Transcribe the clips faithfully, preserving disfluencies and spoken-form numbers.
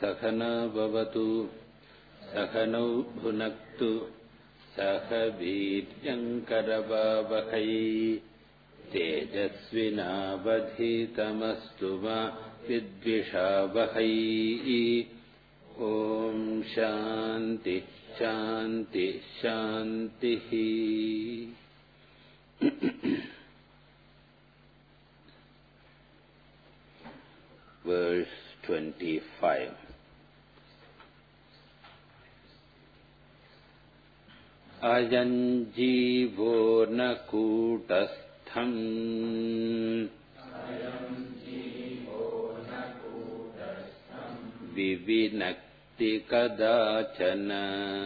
सहना भवतु सहनौ भुनक्तु सह वीर्यङ्करवावहै तेजस्विनावधीतमस्तु मा विद्विषावहै। ॐ शान्ति शान्ति शान्तिः। Verse twenty-five. Ayan jivo na kutastham vivinakti kadachana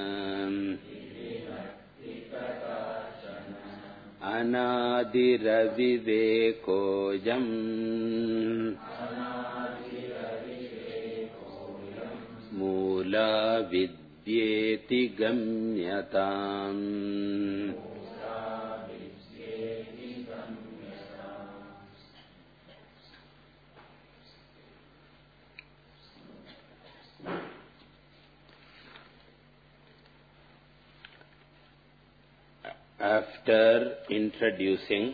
anadiravivekoyam mula vidyeti gamyatam. After introducing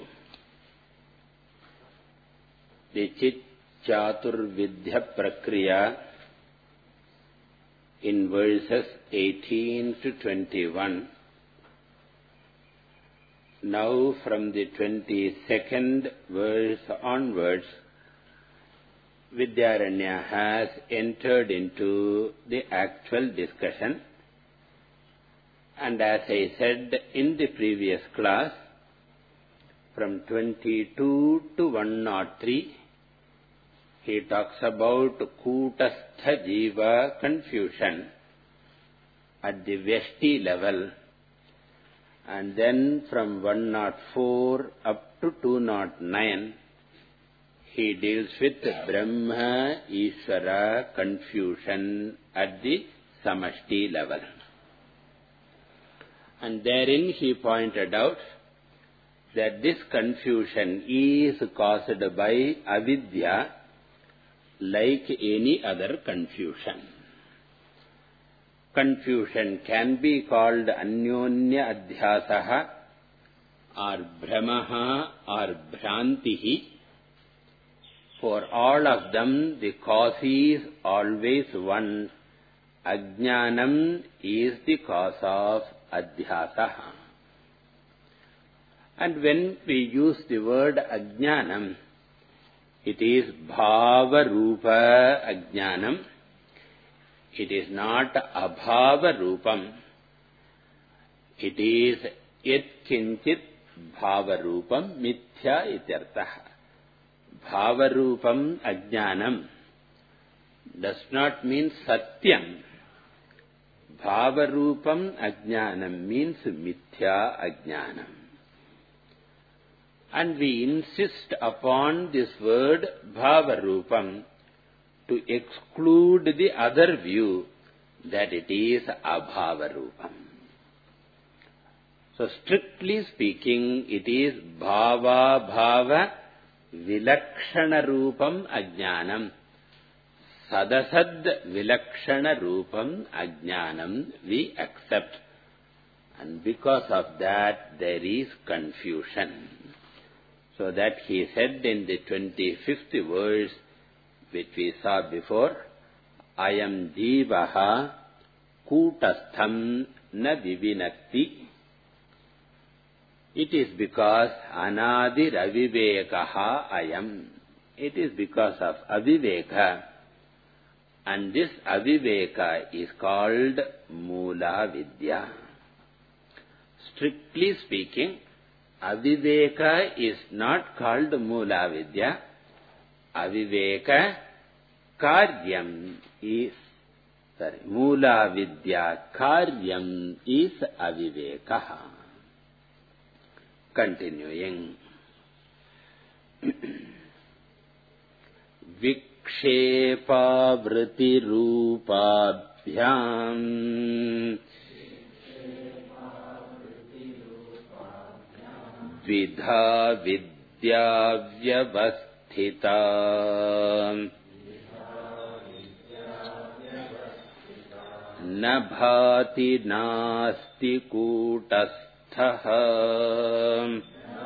the Chit Chaturvidya Prakriya in verses eighteen to twenty-one, now from the twenty-second verse onwards, Vidyaranya has entered into the actual discussion. And as I said in the previous class, from twenty-two to one oh three, he talks about Kutastha Jiva confusion at the Vyashti level. And then from one oh four up to two oh nine, he deals with Brahma Ishvara confusion at the Samashti level. And therein he pointed out that this confusion is caused by avidya like any other confusion. Confusion can be called anyonya adhyasaha or brahmaha or bhrantihi. For all of them the cause is always one. Ajnanam is the cause of adhyasaha. And when we use the word ajnanam, it is bhava rupa ajnanam. It is not abhava rupam. It is yat kinchit bhava rupam mithya ityartha. Bhava rupam ajnanam does not mean satyam. Bhava rupam ajnanam means mithya ajnanam. And we insist upon this word bhava rupam to exclude the other view that it is abhava rupam. So strictly speaking, it is bhava bhava vilakshana rupam ajnanam. Sadasad vilakshana rupam ajnanam we accept. And because of that there is confusion. So that he said in the twenty-fifth verse, which we saw before, Ayam jivaha kutastham na vivinakti. It is because anadir avivekaha ayam. It is because of aviveka. And this aviveka is called mula vidya. Strictly speaking, aviveka is not called mula vidya. Aviveka karyam is, sorry, mula vidya karyam is avivekaha. Continuing. Vikshepa-vriti rupabhyam vidha vidya vyavasthita Nabhati nasti kutastha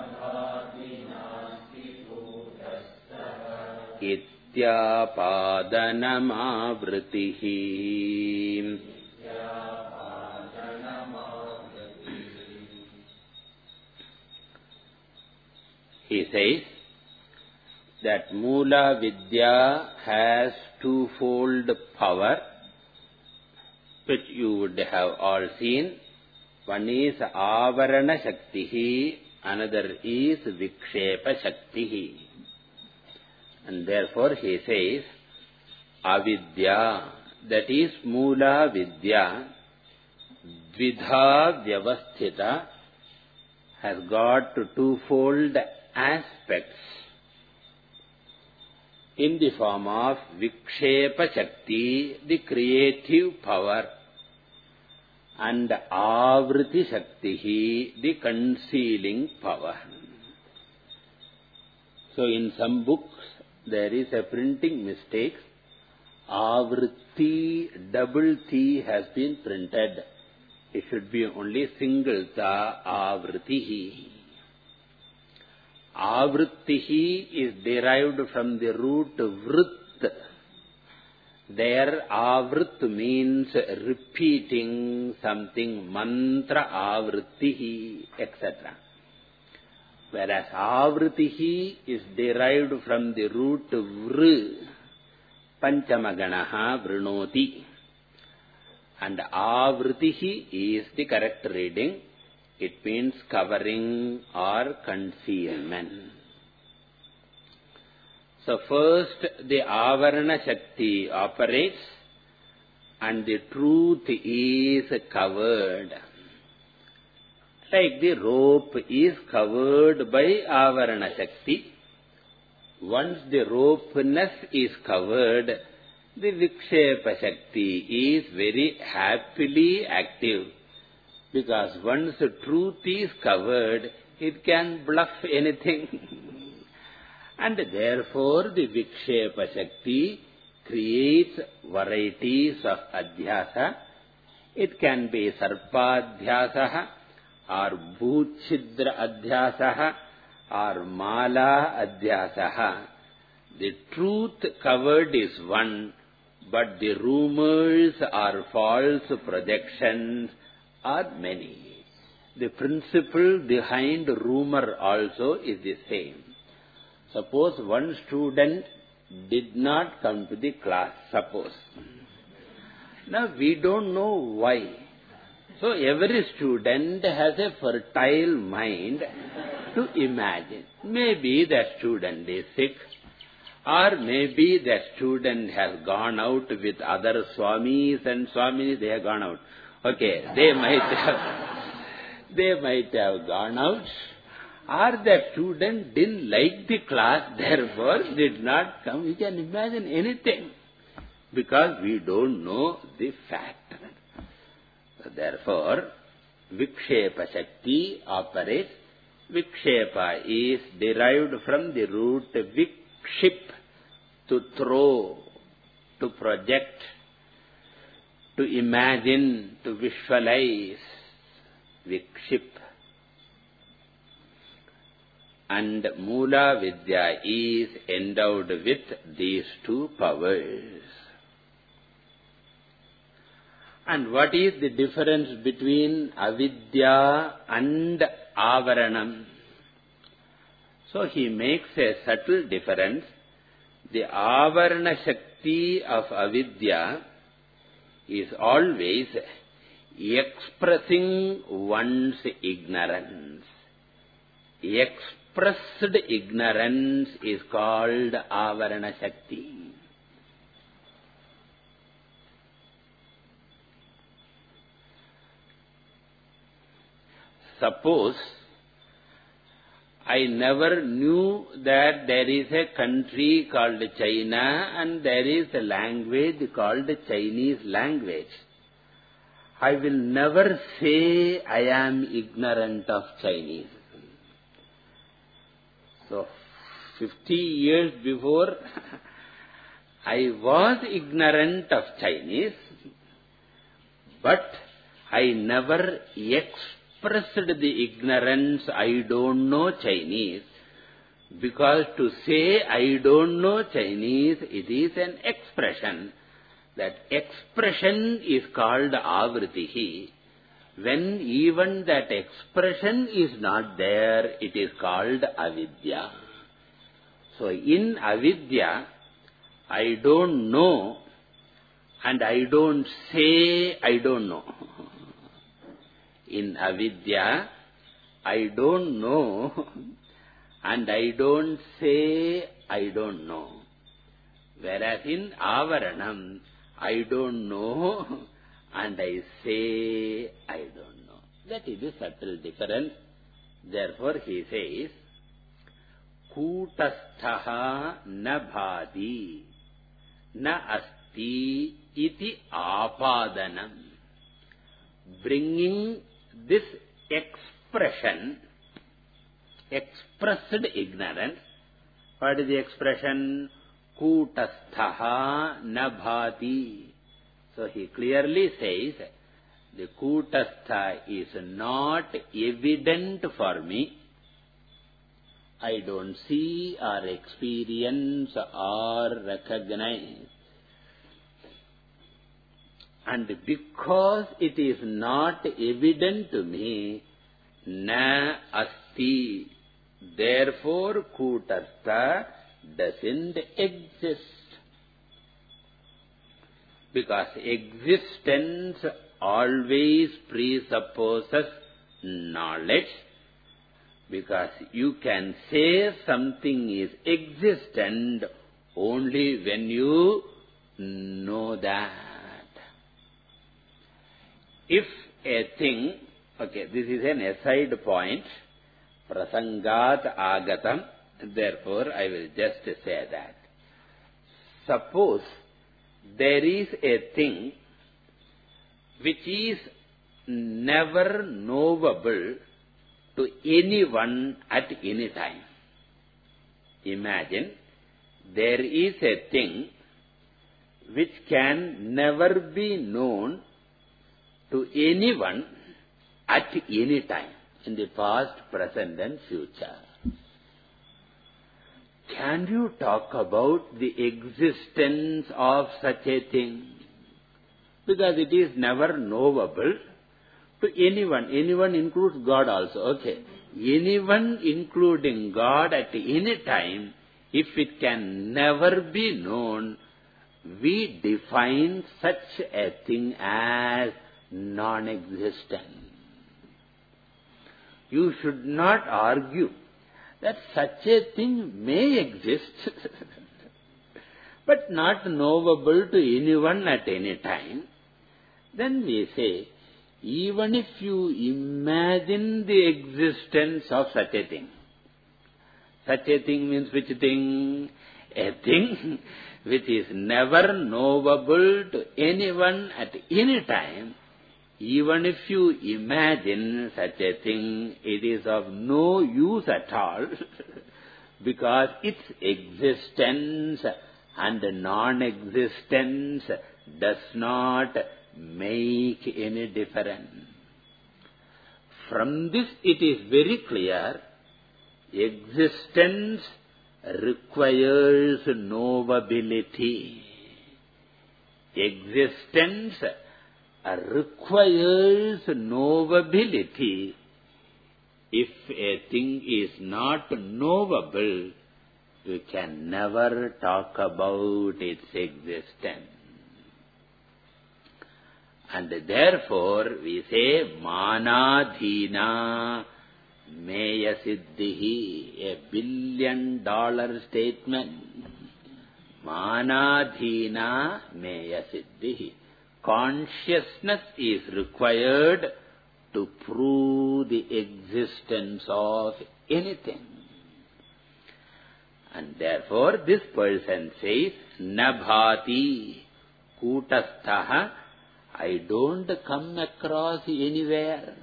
Ityapadanamavritihi. He says that Mula Vidya has twofold power, which you would have all seen. One is Avarana Shaktihi, another is Vikshepa Shaktihi. And therefore he says, Avidya, that is Mula Vidya, Dvidha Vyavasthita, has got twofold aspects in the form of Vikshepa Shakti, the creative power, and Avriti Shakti, the concealing power. So in some books there is a printing mistake. Avriti, double T has been printed. It should be only single Ta, Avritihi. Avritihi is derived from the root Vrit. There Avrit means repeating something, mantra Avritihi, et cetera. Whereas Avritihi is derived from the root Vr, Panchamaganaha Vrinoti. And Avritihi is the correct reading. It means covering or concealment. So first the Avarana Shakti operates and the truth is covered. Like the rope is covered by Avarana Shakti. Once the ropeness is covered, the Vikshepa Shakti is very happily active. Because once the truth is covered, it can bluff anything. And therefore the Vikshepa Shakti creates varieties of adhyasa. It can be Sarpadhyasa, or Bhutchidra Adhyasa, or Mala Adhyasa. The truth covered is one, but the rumors or false projections are many. The principle behind rumor also is the same. Suppose one student did not come to the class, suppose. Now we don't know why. So every student has a fertile mind to imagine. Maybe that student is sick, or maybe that student has gone out with other Swamis and Swamis, they have gone out. Okay, they might have, they might have gone out, or that student didn't like the class, therefore did not come. You can imagine anything, because we don't know the fact. So therefore, Vikshepa Shakti operates. Vikshepa is derived from the root Vikship, to throw, to project, to imagine, to visualize. Vikship. And Mula Vidya is endowed with these two powers. And what is the difference between Avidya and Avaranam? So he makes a subtle difference. The Avarana Shakti of Avidya is always expressing one's ignorance. Expressed ignorance is called Avarana Shakti. Suppose I never knew that there is a country called China and there is a language called Chinese language. I will never say I am ignorant of Chinese. So, fifty years before, I was ignorant of Chinese, But I never expressed the ignorance, I don't know Chinese. Because to say I don't know Chinese, it is an expression. That expression is called avritihi. When even that expression is not there, it is called avidya. So in avidya, I don't know and I don't say I don't know. In avidya, I don't know and I don't say I don't know. Whereas in avaranam, I don't know and I say I don't know. That is a subtle difference. Therefore he says, Kutasthaha na bhadi na asti iti apadanam. Bringing this expression, expressed ignorance. What is the expression? Kutasthaha na bhati. So he clearly says, the Kutastha is not evident for me. I don't see or experience or recognize. And because it is not evident to me, na asti, therefore Kutastha doesn't exist. Because existence always presupposes knowledge. Because you can say something is existent only when you know that. If a thing, okay, this is an aside point, prasangat agatam, therefore I will just say that. Suppose there is a thing which is never knowable to anyone at any time. Imagine there is a thing which can never be known to anyone at any time, in the past, present and future. Can you talk about the existence of such a thing? Because it is never knowable to anyone. Anyone includes God also. Okay. Anyone including God at any time, if it can never be known, we define such a thing as non-existent. You should not argue that such a thing may exist, but not knowable to anyone at any time. Then we say, even if you imagine the existence of such a thing, such a thing means which thing? A thing which is never knowable to anyone at any time. Even if you imagine such a thing, it is of no use at all, because its existence and non-existence does not make any difference. From this it is very clear, existence requires knowability. Existence requires knowability. If a thing is not knowable, we can never talk about its existence. And therefore we say manadhina meya siddhihi, a billion dollar statement. Manadhina meya siddhihi. Consciousness is required to prove the existence of anything. And therefore this person says, Nabhati Kutasthaha, I don't come across anywhere.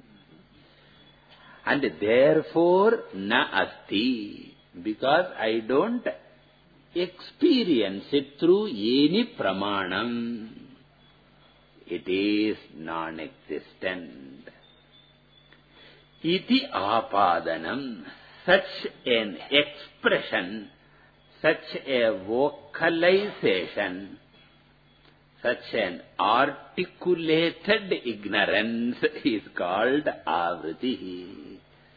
And therefore Na Asti, because I don't experience it through any pramanam. it is non-existent. Iti apadanam, such an expression, such a vocalization, such an articulated ignorance is called avriti.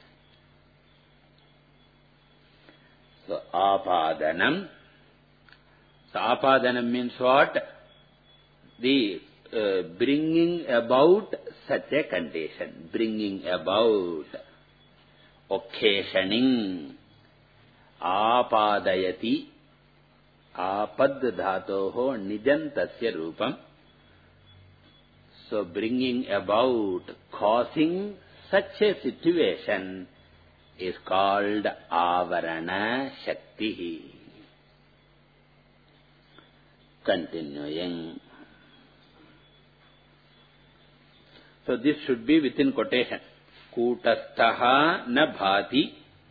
So, apadanam. So, apadanam means what? The uh, bringing about such a condition, bringing about, occasioning, apadayati, apad dhatoho nijantasya rupam. So, bringing about, causing such a situation is called avarana shakti. Continuing. So, this should be within quotation. Kutastaha na bhati,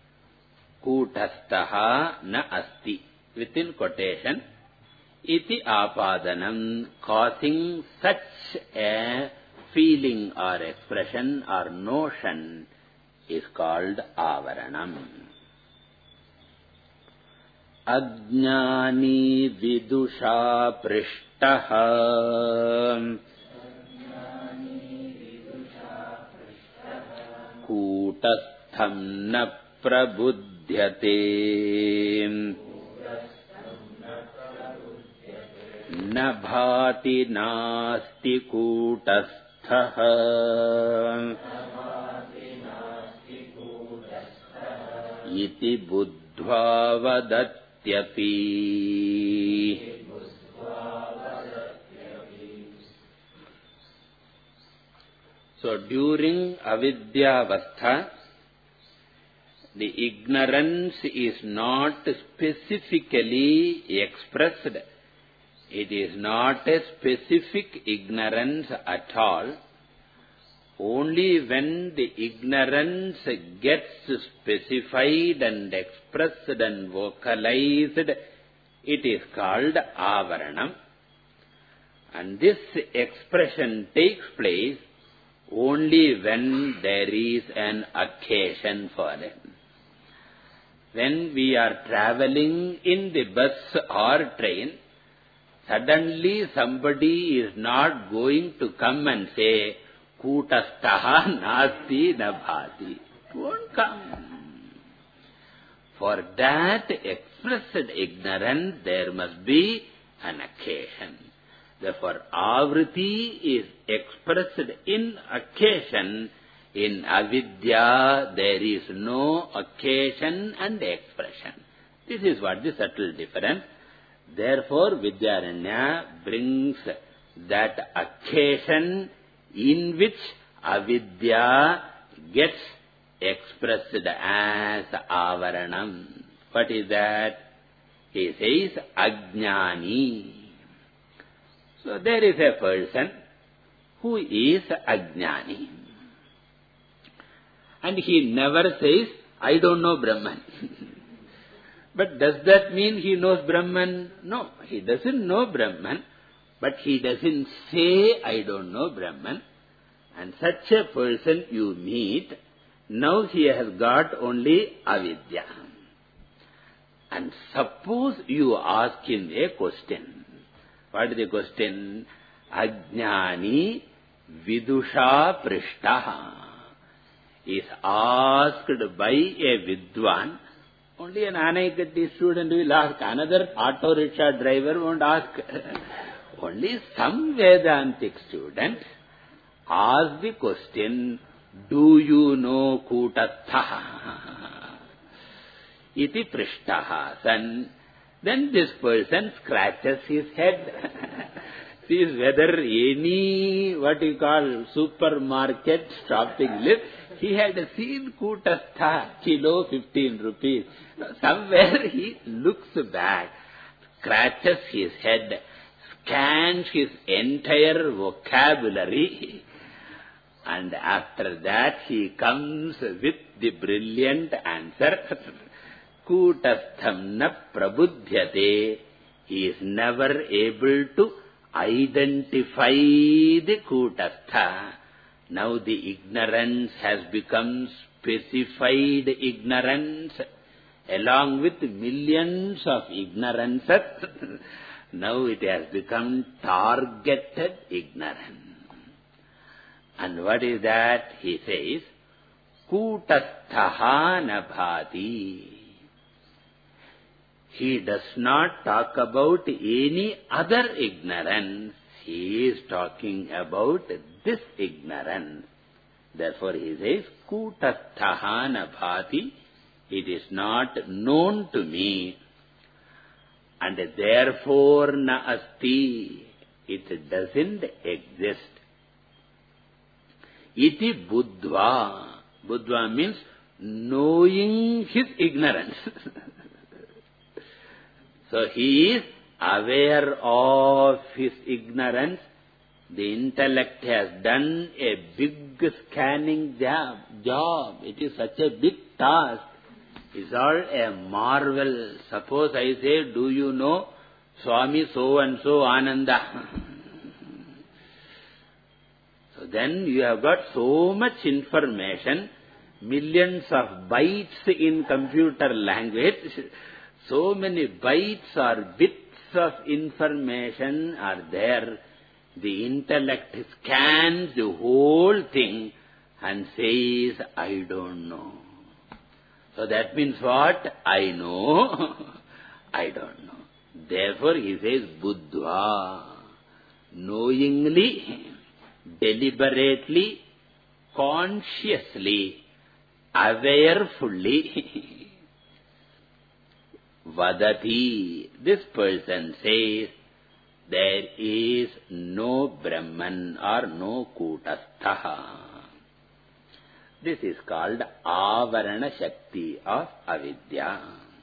kutastaha na asti. Within quotation. Iti apadanam, causing such a feeling or expression or notion is called avaranam. Ajnani vidusha prishtaha kutastham na prabudhyate na bhati nasti kutasthaha iti buddhva vadatyapi. So, during avidyavastha, the ignorance is not specifically expressed. It is not a specific ignorance at all. Only when the ignorance gets specified and expressed and vocalized, it is called avaranam. And this expression takes place only when there is an occasion for it. When we are traveling in the bus or train, suddenly somebody is not going to come and say, Kutastaha nasti na bhati. It won't come. For that expressed ignorance, there must be an occasion. Therefore, avriti is expressed in occasion. In avidya, there is no occasion and expression. This is what the subtle difference. Therefore, Vidyaranya brings that occasion in which avidya gets expressed as avaranam. What is that? He says ajnani. So there is a person who is ajnani. And he never says, I don't know Brahman. But does that mean he knows Brahman? No, he doesn't know Brahman. But he doesn't say, I don't know Brahman. And such a person you meet, now he has got only avidya. And suppose you ask him a question. What is the question? Ajnani vidusha prishtaha. Is asked by a vidwan. Only an Anaikatti student will ask. Another auto rickshaw driver won't ask. Only some Vedantic student ask the question, do you know Kutatha? Iti prishtaha. Then, then this person scratches his head. Sees whether any, what you call, supermarket shopping list, he had seen Kutastha, kilo fifteen rupees. Somewhere he looks back, scratches his head, scans his entire vocabulary, and after that he comes with the brilliant answer, Kutastham na prabudhyate. He is never able to identify the Kutastha. Now the ignorance has become specified ignorance, along with millions of ignorances. Now it has become targeted ignorance. And what is that? He says, Kutasthaha nabhati. He does not talk about any other ignorance. He is talking about this ignorance. Therefore he says, Kutasthaha nabhati. It is not known to me. And therefore na asti. It doesn't exist. Iti buddhva. Buddhva means knowing his ignorance. So he is aware of his ignorance. The intellect has done a big scanning job. job. It is such a big task. It's all a marvel. Suppose I say, do you know Swami so-and-so Ananda? So then you have got so much information, millions of bytes in computer language. So many bytes or bits of information are there. The intellect scans the whole thing and says, I don't know. So that means what? I know, I don't know. Therefore he says, buddhva, knowingly, deliberately, consciously, awarefully, vadati, this person says, there is no Brahman or no Kutastha. This is called Avarana Shakti of Avidya.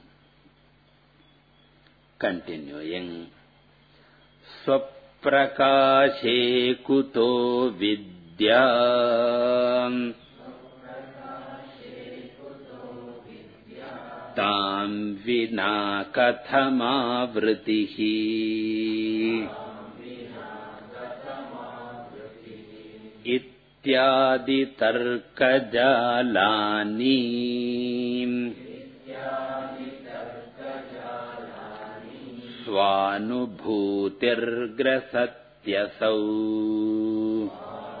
Continuing. Swaprakashe kuto vidya tam vina kathamavritihi ityadi tarkajalani svanubhutirgrasathyasau.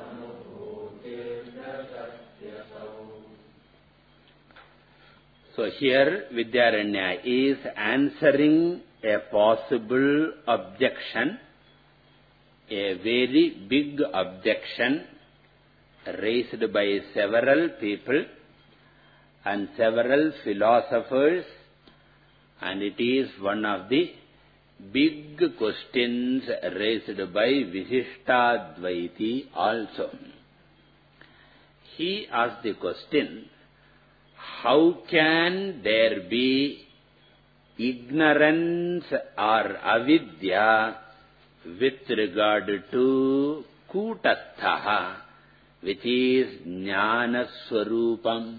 So here Vidyaranya is answering a possible objection, a very big objection raised by several people and several philosophers, and it is one of the big questions raised by Vishishtadvaiti also. He asked the question, how can there be ignorance or avidya with regard to Kutastha, which is Jnana Swarupam?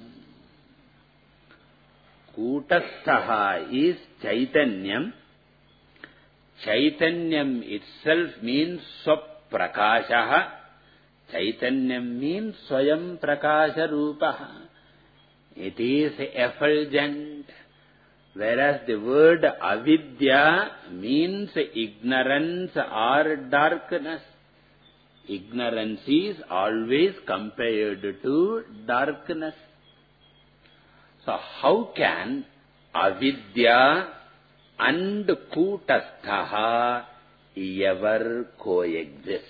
Kutastha is Chaitanyam. Chaitanyam itself means Swaprakashaha. Chaitanyam means Swayam Prakasha Rupaha. It is effulgent. Whereas the word avidya means ignorance or darkness. Ignorance is always compared to darkness. So how can avidya and Kutastha ever coexist?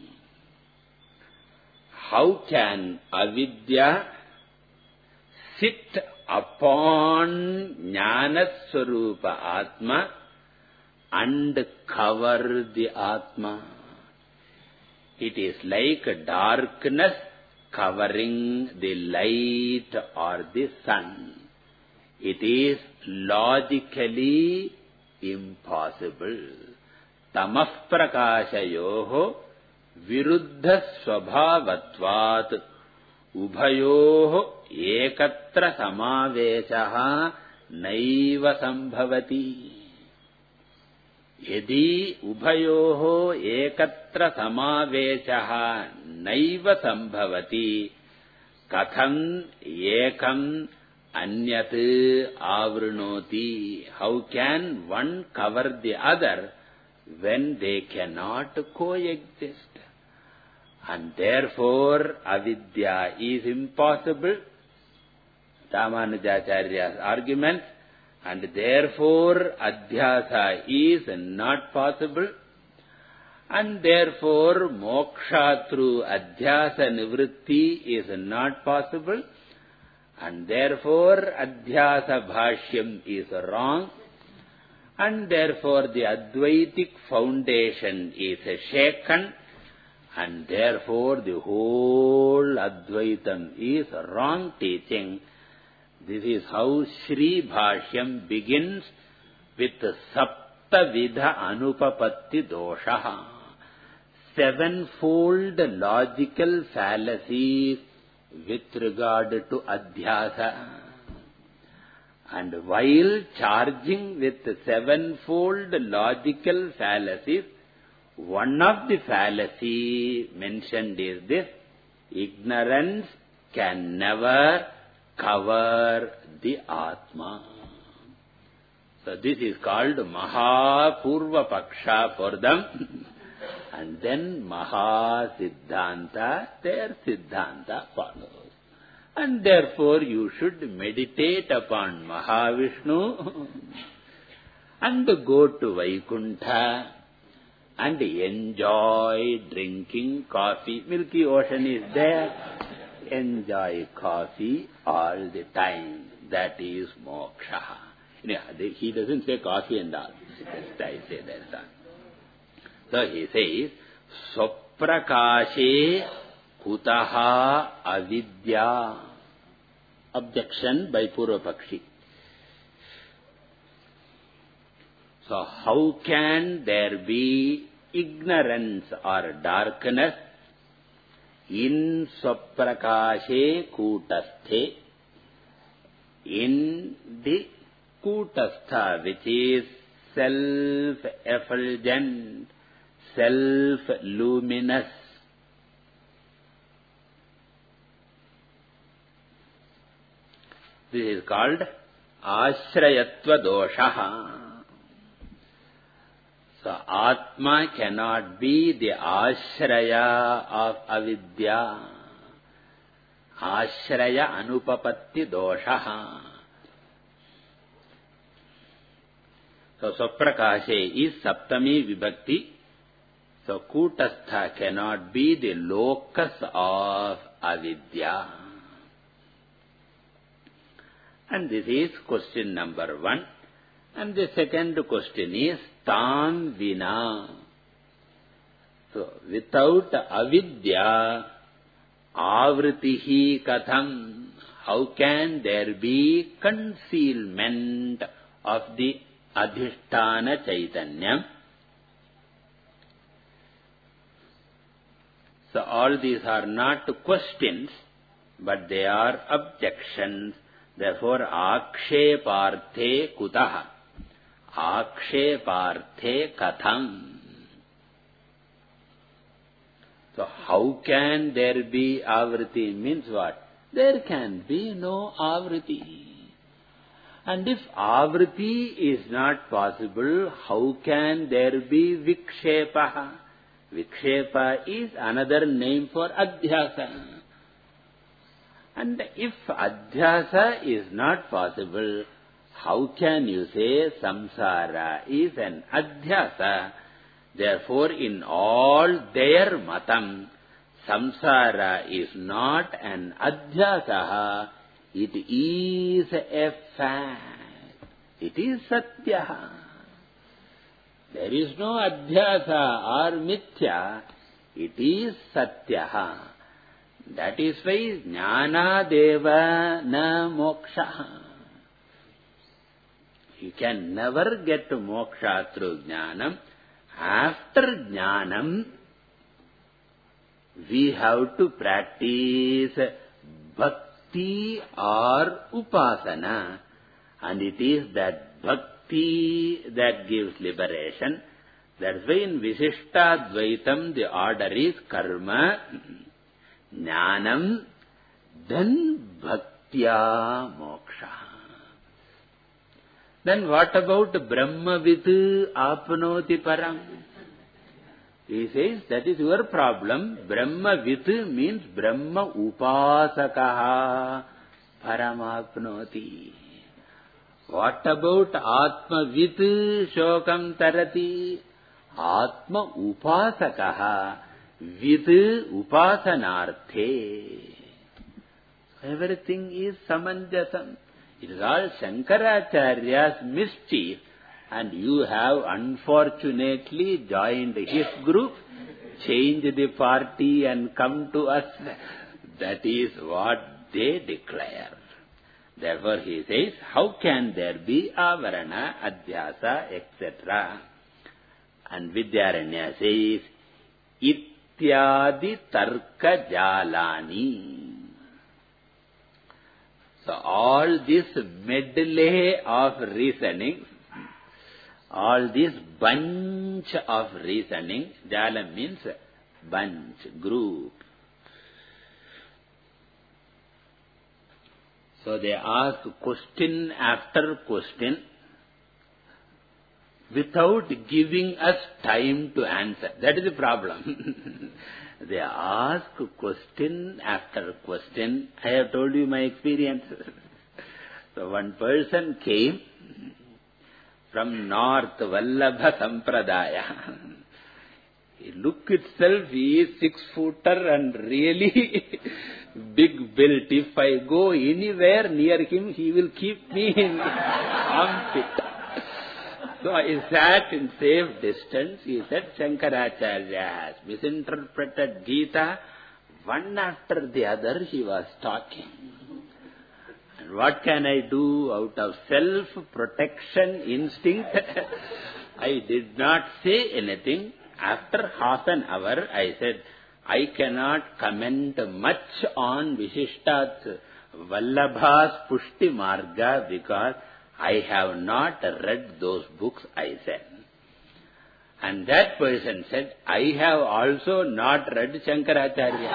How can avidya sit upon Jnana Swarupa Atma and cover the Atma? It is like darkness covering the light or the sun. It is logically impossible. Tamah prakashayoho viruddha swabhavatvat ubhayoho ekatra samaveshaha naiva sambhavati. Yadi ubhayoho ekatra samaveshaha naiva sambhavati katham ekam anyat avrunoti. How can one cover the other when they cannot coexist? And therefore avidya is impossible. Ramanujacharya's argument. And therefore adhyasa is not possible. And therefore moksha through adhyasa nivritti is not possible. And therefore adhyasa bhashyam is wrong. And therefore the Advaitic foundation is shaken. And therefore the whole Advaitam is wrong teaching. This is how Sri Bhashyam begins with Sapta Vidha Anupapatti Doshaha. Sevenfold logical fallacies with regard to Adhyasa. And while charging with sevenfold logical fallacies, one of the fallacy mentioned is this: ignorance can never cover the Atma. So this is called Maha Purva Paksha for them. And then Maha Siddhanta, their Siddhanta follows. And therefore you should meditate upon Mahavishnu and go to Vaikuntha and enjoy drinking coffee. Milky Ocean is there. Enjoy coffee all the time. That is moksha. He doesn't say coffee and all. Just I say that. So he says, Swaprakashe kutaha avidya. Objection by Purvapakshi. So how can there be ignorance or darkness in Swaprakashe Kutasthe, in the Kutastha, which is self-effulgent, self-luminous? This is called Ashrayatva Doshaha. So Atma cannot be the Ashraya of Avidya. Ashraya Anupapatti Doshaha. So Swaprakashe is Saptami Vibhakti. So Kutastha cannot be the locus of Avidya. And this is question number one. And the second question is Tam Vina. So without Avidya, Avritihi Katham. How can there be concealment of the Adhisthana Chaitanya? So all these are not questions, but they are objections. Therefore, Akshepārthe Kutaha. Akshepārthe Katham. So how can there be Avriti? Means what? There can be no Avriti. And if Avriti is not possible, how can there be Vikshepa? Vikshepa is another name for Adhyasa. And if Adhyasa is not possible, how can you say Samsara is an Adhyasa? Therefore, in all their matam, Samsara is not an Adhyasa. It is a fact. It is Satya. There is no Adhyasa or Mithya. It is Satya. That is why Jnana Deva na moksha. You can never get to moksha through Jnanam. After Jnanam, we have to practice Bhakti or Upasana. And it is that Bhakti bhakti that gives liberation. That's why in Visishtadvaitam the order is karma, jnanam, then bhaktya moksha. Then what about Brahmavid apnoti param? He says that is your problem. Brahmavid means Brahma upasakaha paramapnoti. What about Atmavid shokam tarati? Atma upasakaha vid upasanarthe. Everything is samanjasam. It is all Shankaracharya's mischief, and you have unfortunately joined his group, changed the party and come to us. That is what they declare. Therefore he says, how can there be avarana, adhyasa, et cetera? And Vidyaranya says, ityadi tarka jalani. So all this medley of reasoning, all this bunch of reasoning, jala means bunch, group. So they ask question after question without giving us time to answer. That is the problem. They ask question after question. I have told you my experience. So one person came from North Vallabha Sampradaya. Look itself, he is six-footer and really big built. If I go anywhere near him, he will keep me in armpit. So I sat in safe distance. He said, Shankaracharya has misinterpreted Gita. One after the other he was talking. And what can I do? Out of self-protection instinct, I did not say anything. After half an hour, I said, I cannot comment much on Vishishtat's Vallabha's Pushti Marga because I have not read those books, I said. And that person said, I have also not read Shankaracharya.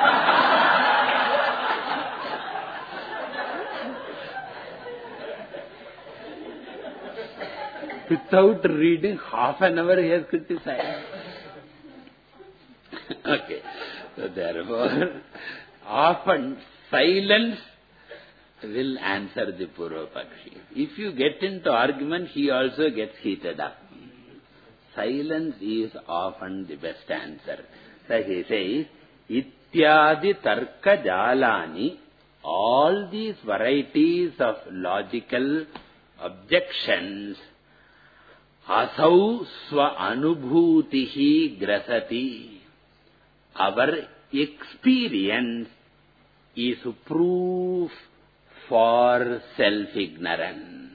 Without reading, half an hour he has criticized. Okay. So therefore, often silence will answer the Purvapakshi. If you get into argument, he also gets heated up. Silence is often the best answer. So he says, Ityadi tarka jalani, all these varieties of logical objections, asau swa anubhutihi grasati. Our experience is proof for self-ignorance.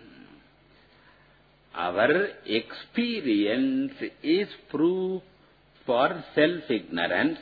Our experience is proof for self-ignorance.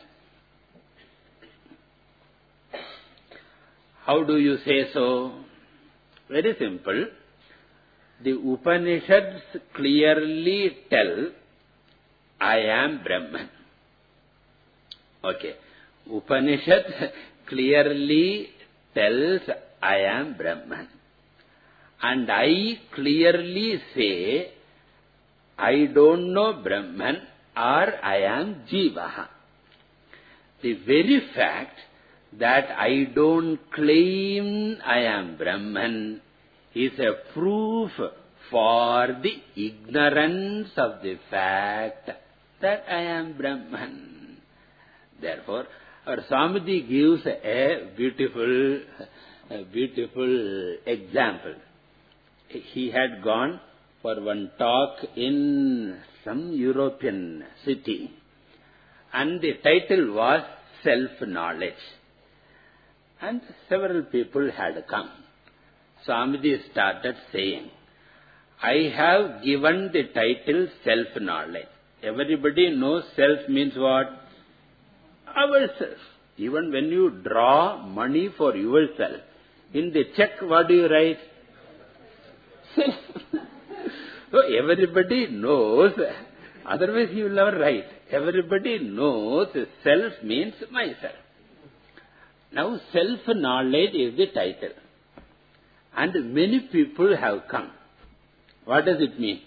How do you say so? Very simple. The Upanishads clearly tell, I am Brahman. Okay. Upanishad clearly tells, I am Brahman. And I clearly say, I don't know Brahman or I am Jivaha. The very fact that I don't claim I am Brahman is a proof for the ignorance of the fact that I am Brahman. Therefore, our Swamiji gives a beautiful, a beautiful example. He had gone for one talk in some European city, and the title was Self-Knowledge. And several people had come. Swamiji started saying, I have given the title Self-Knowledge. Everybody knows self means what? Ourself. Even when you draw money for yourself, in the check what do you write? Self. So everybody knows, otherwise he will never write. Everybody knows self means myself. Now self-knowledge is the title. And many people have come. What does it mean?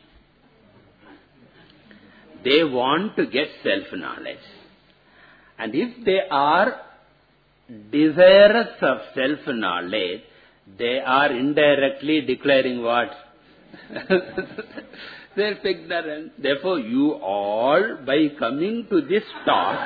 They want to get self-knowledge. And if they are desirous of self-knowledge, they are indirectly declaring what? Self-ignorance. Therefore, you all, by coming to this talk,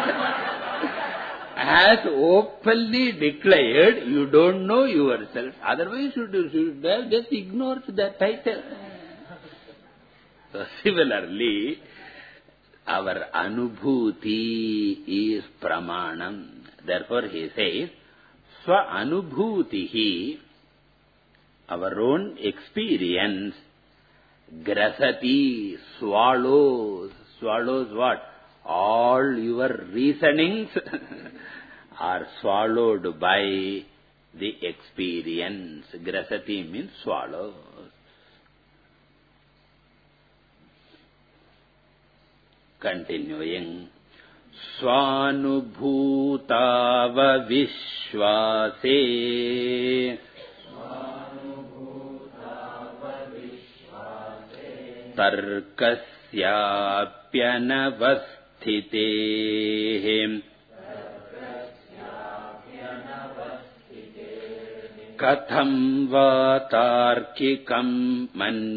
has openly declared you don't know yourself. Otherwise, you should have just ignored that title. So, similarly, our anubhuti is pramanam. Therefore, he says, swa anubhutihi, our own experience, grasati, swallows. Swallows what? All your reasonings are swallowed by the experience. Grasati means swallows. Continuing. Swanubhutava vishvase tarkasyapyanavasthite katham va tarkikam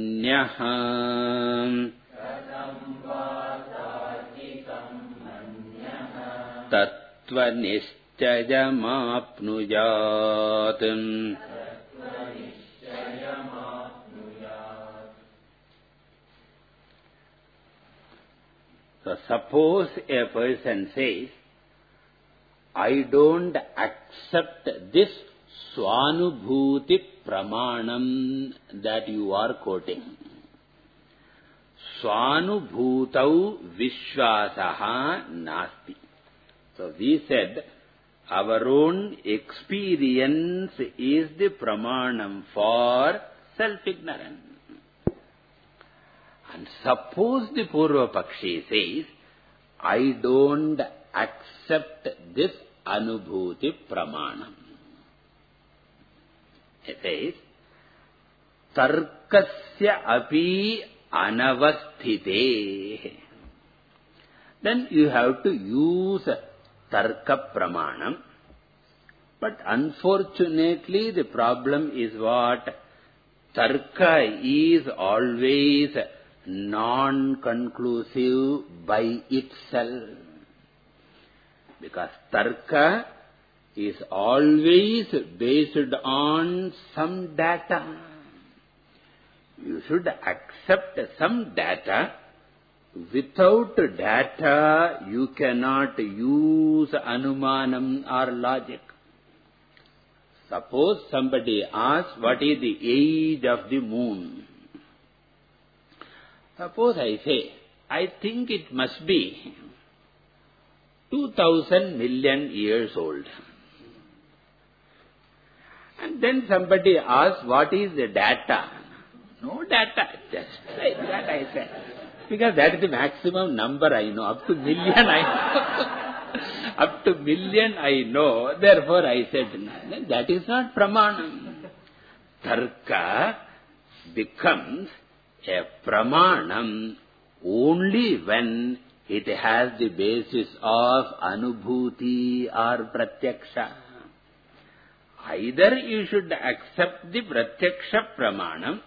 manyah tattva nischayamapnujat. So suppose a person says, I don't accept this swanubhuti pramanam that you are quoting. Swanubhutau vishwasaha nasti. So we said, our own experience is the pramanam for self-ignorance. And suppose the Purva Pakshi says, I don't accept this anubhuti pramanam. He says, tarkasya api anavasthite. Then you have to use tarka pramanam. But unfortunately the problem is what? Tarka is always non-conclusive by itself. Because tarka is always based on some data. You should accept some data. Without data, you cannot use anumanam or logic. Suppose somebody asks, what is the age of the moon? Suppose I say, I think it must be two thousand million years old. And then somebody asks, what is the data? No data, just like that I said. Because that is the maximum number I know. Up to million I know. Up to million I know. Therefore I said, that is not pramanam. Tarka becomes a pramanam only when it has the basis of anubhuti or pratyaksha. Either you should accept the pratyaksha pramanam,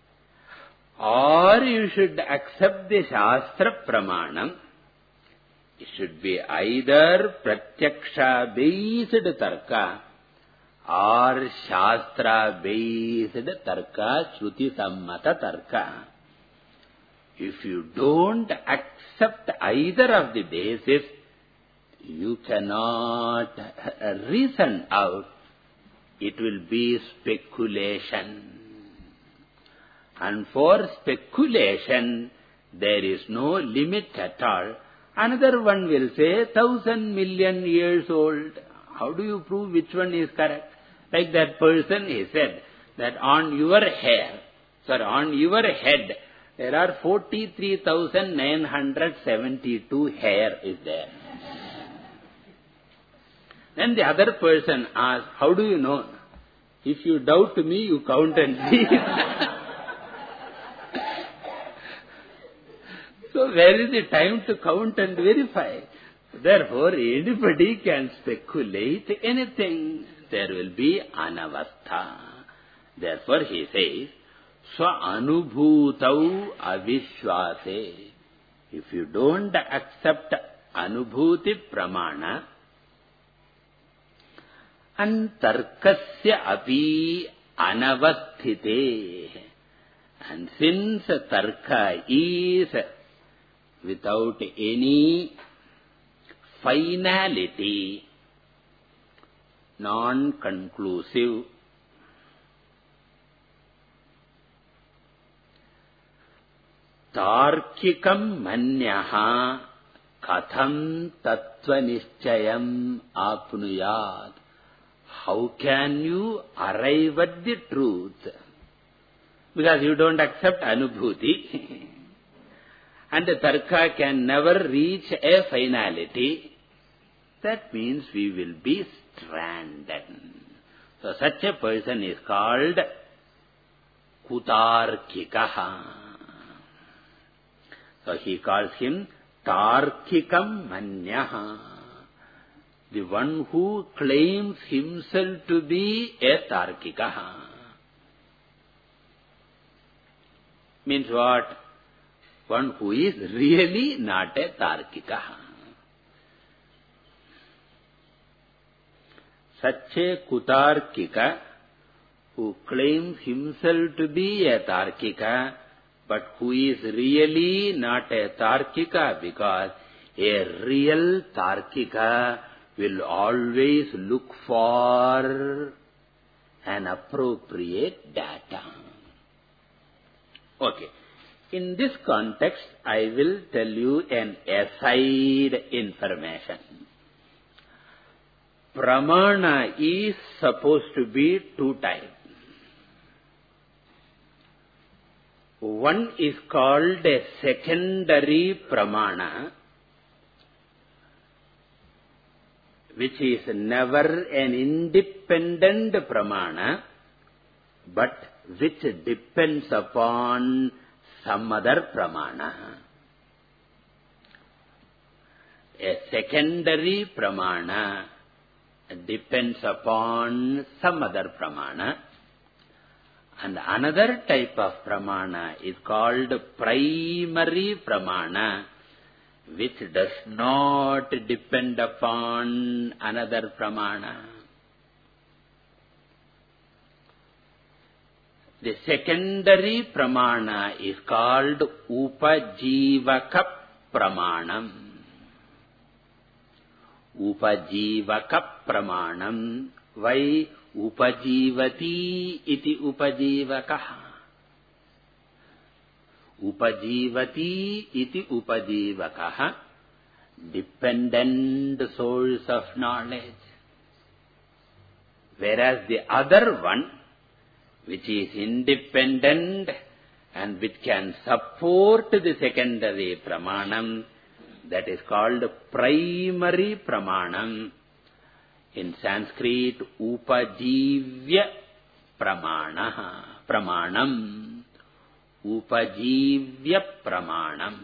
or you should accept the shastra pramanam. It should be either pratyaksha based tarka or shastra based tarka, shruti sammata tarka. If you don't accept either of the basis, you cannot reason out. It will be speculation. And for speculation, there is no limit at all. Another one will say, thousand million years old. How do you prove which one is correct? Like that person, he said, that on your hair, sorry, on your head, There are forty-three thousand nine hundred seventy-two hair is there. Then the other person asks, how do you know? If you doubt me, you count and see. So where is the time to count and verify? Therefore, anybody can speculate anything. There will be anavastha. Therefore, he says, swa anubhutau avishwase. If you don't accept anubhuti pramana, and tarkasya api anavasthite. And since tarka is without any finality, non-conclusive, tarkikam manyaha katham tattva nischayam apnuyat. How can you arrive at the truth? Because you don't accept anubhuti. And the tarka can never reach a finality. That means we will be stranded. So such a person is called kutarkikaha. So he calls him tarkikam manyaha. The one who claims himself to be a tarkikaha. Means what? One who is really not a tarkikaha. Such a kutarkika who claims himself to be a tarkika, but who is really not a tarkika, because a real tarkika will always look for an appropriate data. Okay. In this context, I will tell you an aside information. Pramana is supposed to be two types. One is called a secondary pramana, which is never an independent pramana, but which depends upon some other pramana. A secondary pramana depends upon some other pramana. And another type of pramana is called primary pramana, which does not depend upon another pramana. The secondary pramana is called upajivaka pramanam. Upajivaka pramanam. Why upajivati iti upajivakaha? Upajivati iti upajivakaha, dependent source of knowledge. Whereas the other one, which is independent and which can support the secondary pramanam, that is called primary pramanam. In Sanskrit, upajivya pramana, pramanam. Upajivya pramanam.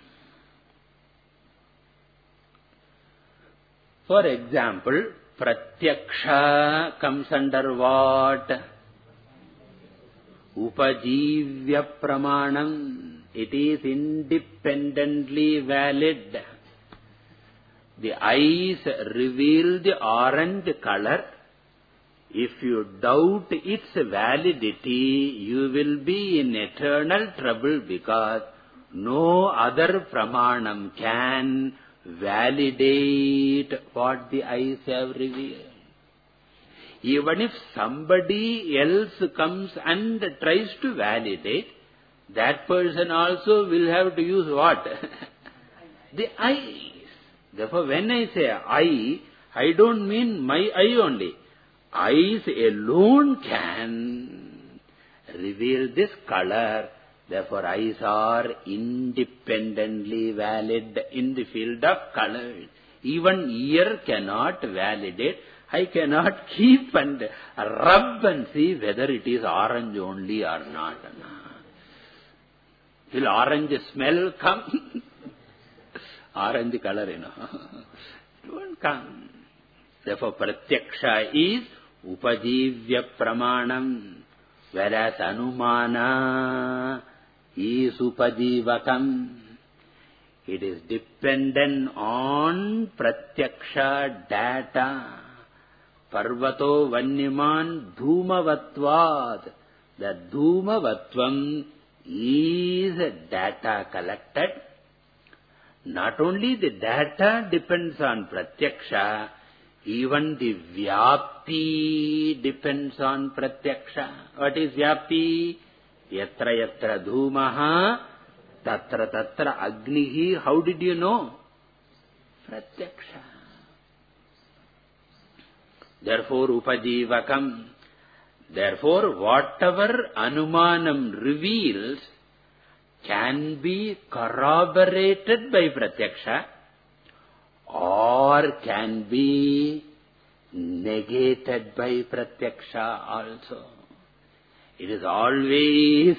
For example, pratyaksha comes under what? Upajivya pramanam. It is independently valid. The eyes reveal the orange color. If you doubt its validity, you will be in eternal trouble, because no other pramanam can validate what the eyes have revealed. Even if somebody else comes and tries to validate, that person also will have to use what? The eyes. Therefore, when I say eye, I don't mean my eye only. Eyes alone can reveal this color. Therefore, eyes are independently valid in the field of color. Even ear cannot validate. I cannot keep and rub and see whether it is orange only or not. Will orange smell come? Orange color, you know. It won't come. Therefore, pratyaksha is upajivya pramanam, whereas anumana is upajivakam. It is dependent on pratyaksha data. Parvato vanyaman dhumavatvad. The dhumavatvam is data collected. Not only the data depends on pratyaksha, even the vyapi depends on pratyaksha. What is vyapi? Yatra yatra dhumaha, tatra tatra agnihi. How did you know? Pratyaksha. Therefore, upajivakam. Therefore, whatever anumanam reveals can be corroborated by pratyaksha or can be negated by pratyaksha also. It is always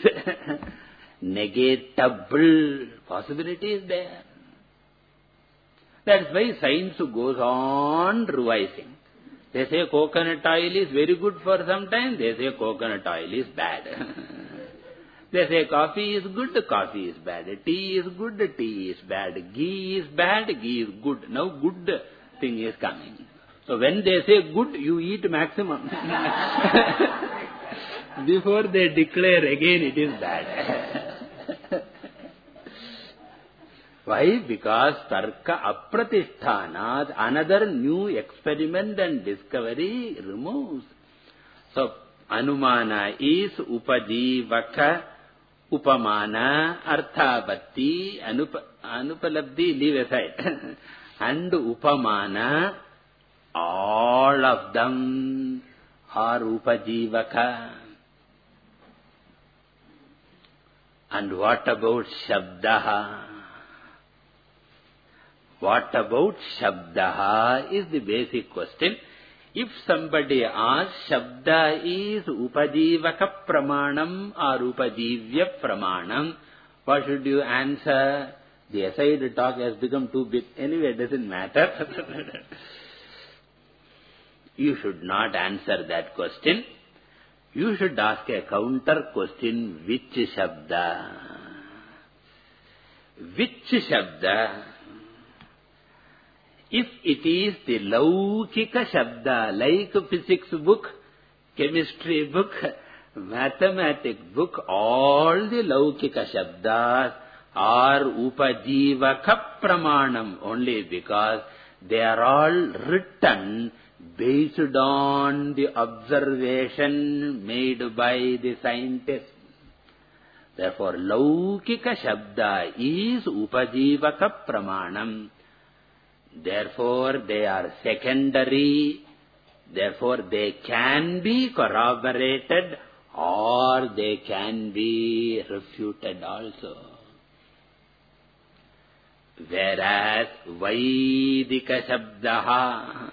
negatable. Possibility is there. That's why science goes on revising. They say coconut oil is very good for some time. They say coconut oil is bad. They say coffee is good, coffee is bad. Tea is good, tea is bad. Ghee is bad, ghee is good. Now good thing is coming. So when they say good, you eat maximum. Before they declare again it is bad. Why? Because tarka apratishthanaat, another new experiment and discovery removes. So anumana is upajivaka, upamana, arthabatti, anup, anupalabdhi, leave aside. And upamana, all of them are upajivaka. And what about shabdaha? What about shabdaha is the basic question. If somebody asks, shabda is upajivaka pramanam or upajivya pramanam, what should you answer? The aside talk has become too big. Anyway, it doesn't matter. You should not answer that question. You should ask a counter question, which shabda? Which shabda? If it is the laukika shabda, like physics book, chemistry book, mathematics book, all the laukika shabdas are upajivaka pramanam only because they are all written based on the observation made by the scientists. Therefore, laukika shabda is upajivaka pramanam. Therefore, they are secondary. Therefore, they can be corroborated or they can be refuted also. Whereas, Vaidika Shabdaha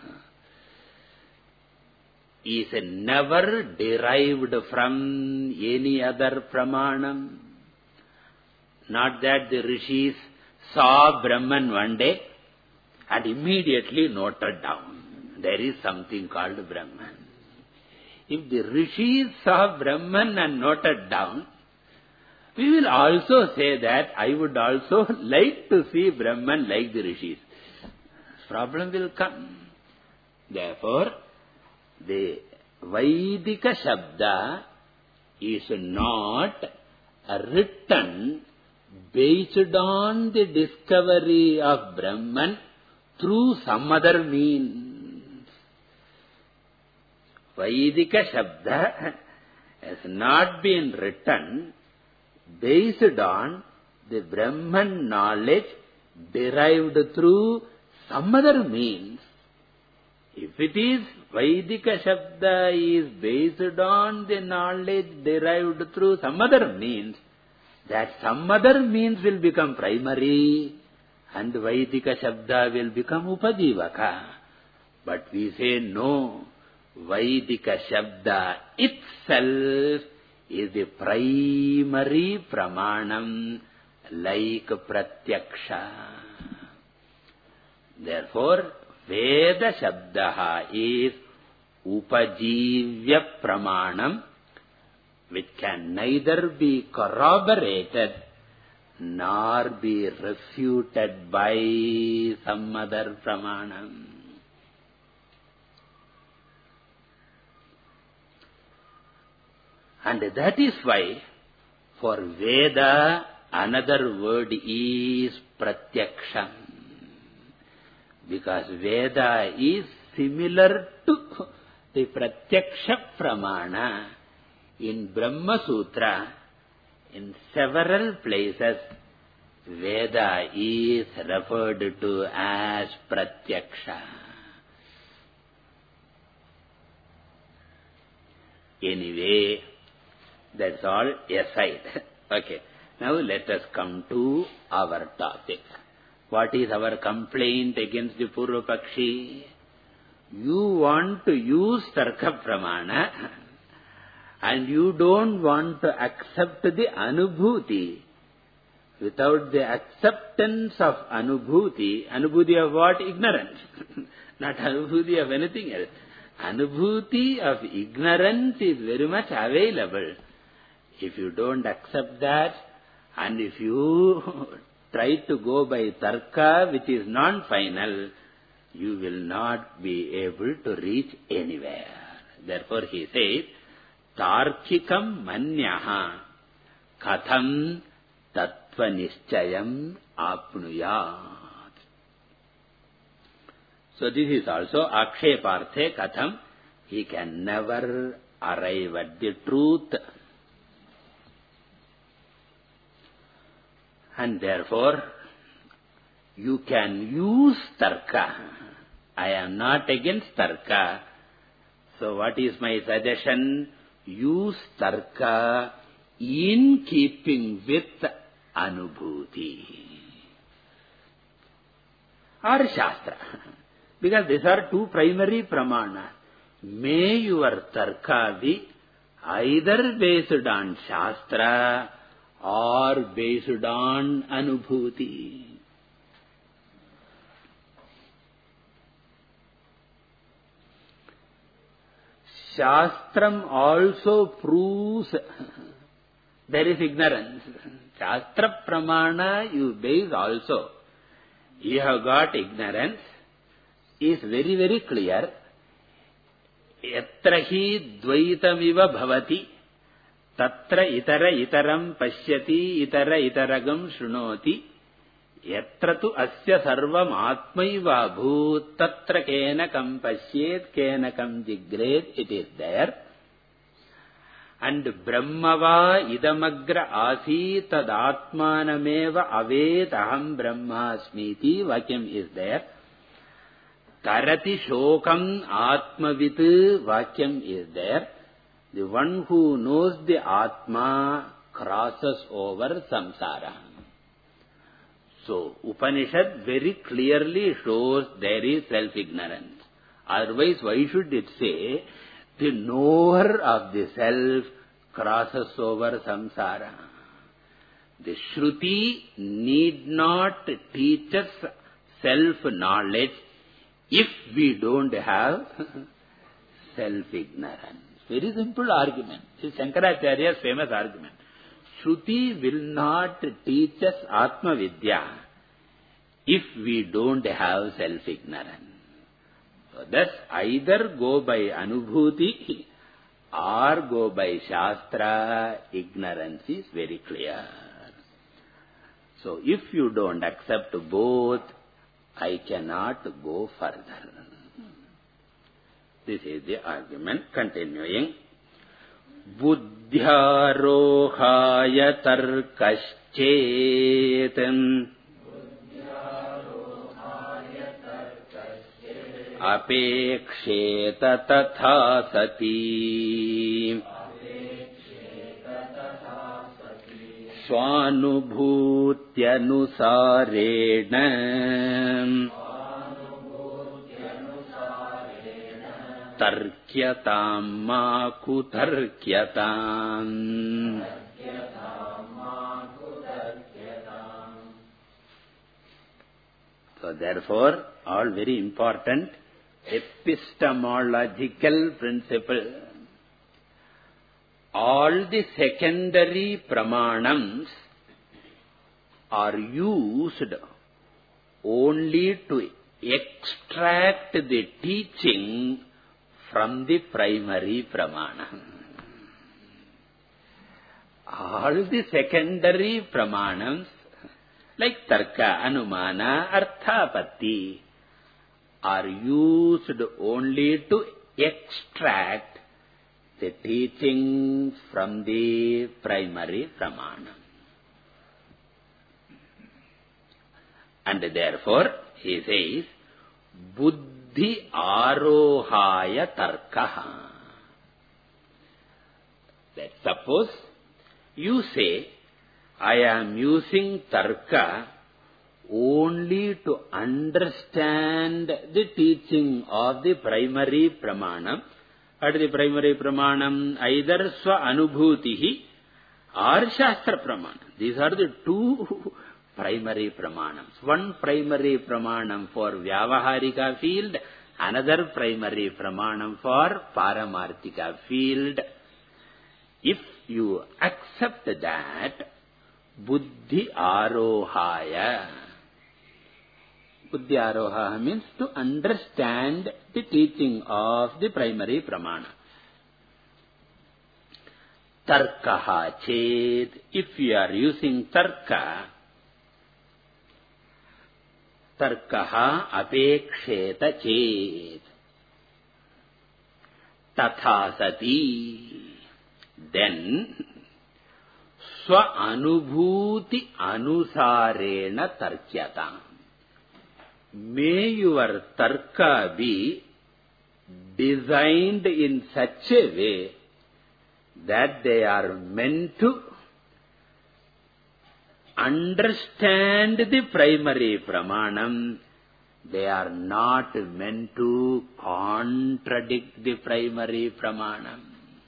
is never derived from any other pramanam. Not that the rishis saw Brahman one day and immediately noted down. There is something called Brahman. If the rishis saw Brahman and noted down, we will also say that I would also like to see Brahman like the rishis. Problem will come. Therefore, the Vaidika Shabda is not written based on the discovery of Brahman through some other means. Vaidika Shabda has not been written based on the Brahman knowledge derived through some other means. If it is Vaidika Shabda is based on the knowledge derived through some other means, that some other means will become primary and Vaidika Shabda will become Upadivaka. But we say no, Vaidika Shabda itself is the primary pramanam like Pratyaksha. Therefore, Veda Shabdaha is Upajivya pramanam, which can neither be corroborated nor be refuted by some other pramanam. And that is why for Veda another word is Pratyaksham. Because Veda is similar to the Pratyaksha pramana. In Brahma Sutra, in several places, Veda is referred to as Pratyaksha. Anyway, that's all aside. Okay, now let us come to our topic. What is our complaint against the Purva Pakshi? You want to use Tarka Pramana and you don't want to accept the Anubhuti. Without the acceptance of Anubhuti, Anubhuti of what? Ignorance. Not Anubhuti of anything else. Anubhuti of ignorance is very much available. If you don't accept that, and if you try to go by Tarka, which is non-final, you will not be able to reach anywhere. Therefore he says, Tarkikam manyaha katham tattva nischayam apnuyat. So this is also aksheparte katham. He can never arrive at the truth. And therefore, you can use Tarka. I am not against Tarka. So what is my suggestion? Use Tarka in keeping with Anubhuti or Shastra. Because these are two primary pramana. May your Tarka be either based on Shastra or based on Anubhuti. Shastram also proves there is ignorance. Shastra pramana you base also. You have got ignorance is very very clear. Yatra hi dvaitamiva bhavati tatra itara itaram pashyati itara itaragam shrunoti yatra tu asya sarvam atmaiva bhut tatra kenakam pashyet kenakam jigret. It is there. And brahmava idamagra asi tad atmanameva avet aham brahmasmiti vakyam is there. Tarati shokam atmavit vakyam is there. The one who knows the Atma crosses over samsara. So, Upanishad very clearly shows there is self-ignorance. Otherwise, why should it say, the knower of the self crosses over samsara? The Shruti need not teach us self-knowledge if we don't have self-ignorance. Very simple argument. This is Shankaracharya's famous argument. Shruti will not teach us Atma Vidya if we don't have self-ignorance. So thus either go by Anubhuti or go by Shastra. Ignorance is very clear. So if you don't accept both, I cannot go further. This is the argument. Continuing. Buddhyarohaya tarkaschet apeksheta tatha sati swanubhutyανusarena tarkyatam ma kutarkyatam. So therefore, all very important epistemological principle. All the secondary pramanams are used only to extract the teaching from the primary pramanam. All the secondary pramanams like tarka, anumana, arthapatti are used only to extract the teaching from the primary pramanam. And therefore, he says, buddhi arohaya tarkaha. That suppose you say, I am using tarka only to understand the teaching of the primary pramanam. What is the primary pramanam? Either swa anubhutihi or shastra pramanam. These are the two primary pramanams. One primary pramanam for vyavaharika field, another primary pramanam for paramarthika field. If you accept that, buddhi arohaya. Buddhi aroha means to understand the teaching of the primary pramana. Tarkaha chet. If you are using tarka, tarkaha apeksheta chet. Tatha sati. Then swa anubhuti anusarena tarkyatam. May your tarka be designed in such a way that they are meant to understand the primary pramanam. They are not meant to contradict the primary pramanam.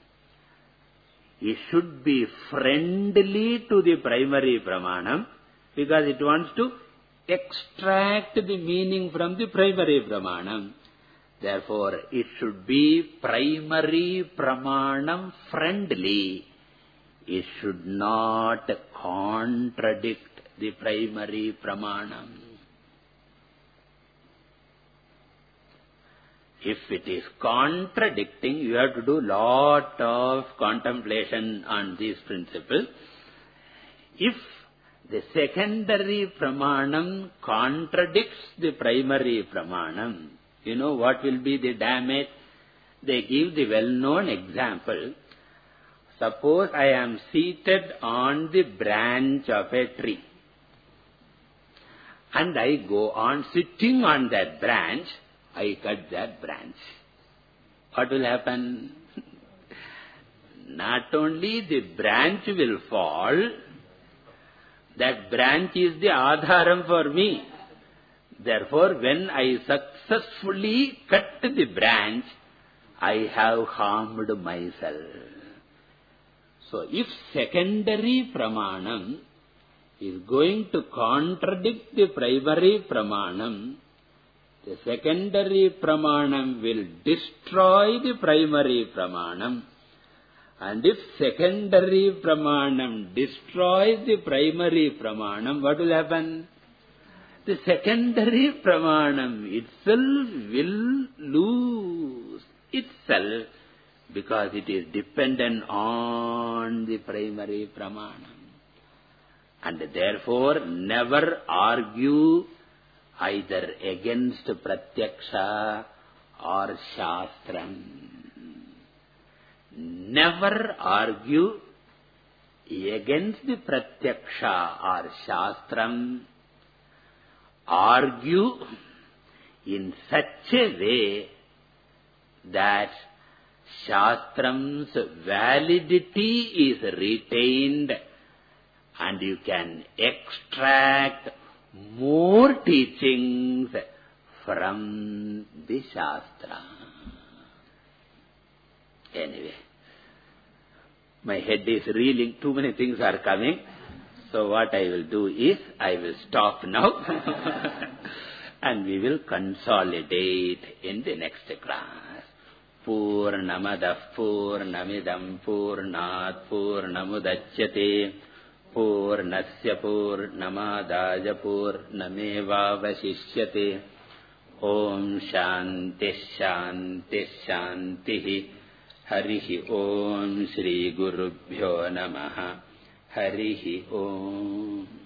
It should be friendly to the primary pramanam because it wants to extract the meaning from the primary pramanam. Therefore, it should be primary pramanam friendly. It should not contradict the primary pramanam. If it is contradicting, you have to do lot of contemplation on these principles. If the secondary pramanam contradicts the primary pramanam, you know what will be the damage? They give the well-known example. Suppose I am seated on the branch of a tree and I go on sitting on that branch, I cut that branch. What will happen? Not only the branch will fall, that branch is the adharam for me. Therefore, when I successfully cut the branch, I have harmed myself. So, if secondary pramanam is going to contradict the primary pramanam, the secondary pramanam will destroy the primary pramanam. And if secondary pramanam destroys the primary pramanam, what will happen? The secondary pramanam itself will lose itself because it is dependent on the primary pramanam. And therefore, never argue either against pratyaksha or shastram. Never argue against the pratyaksha or shastram. Argue in such a way that shastram's validity is retained and you can extract more teachings from the Shastra. Anyway, my head is reeling, too many things are coming. So what I will do is, I will stop now and we will consolidate in the next class. Purnamadav Purnamidam Purnat Purnamudachyate Purnasya Purnamadaya Purnamevavashishyate. Om Shanti Shanti Shanti. Harihi Om Shri Gurubhyo Namaha. Harihi Om.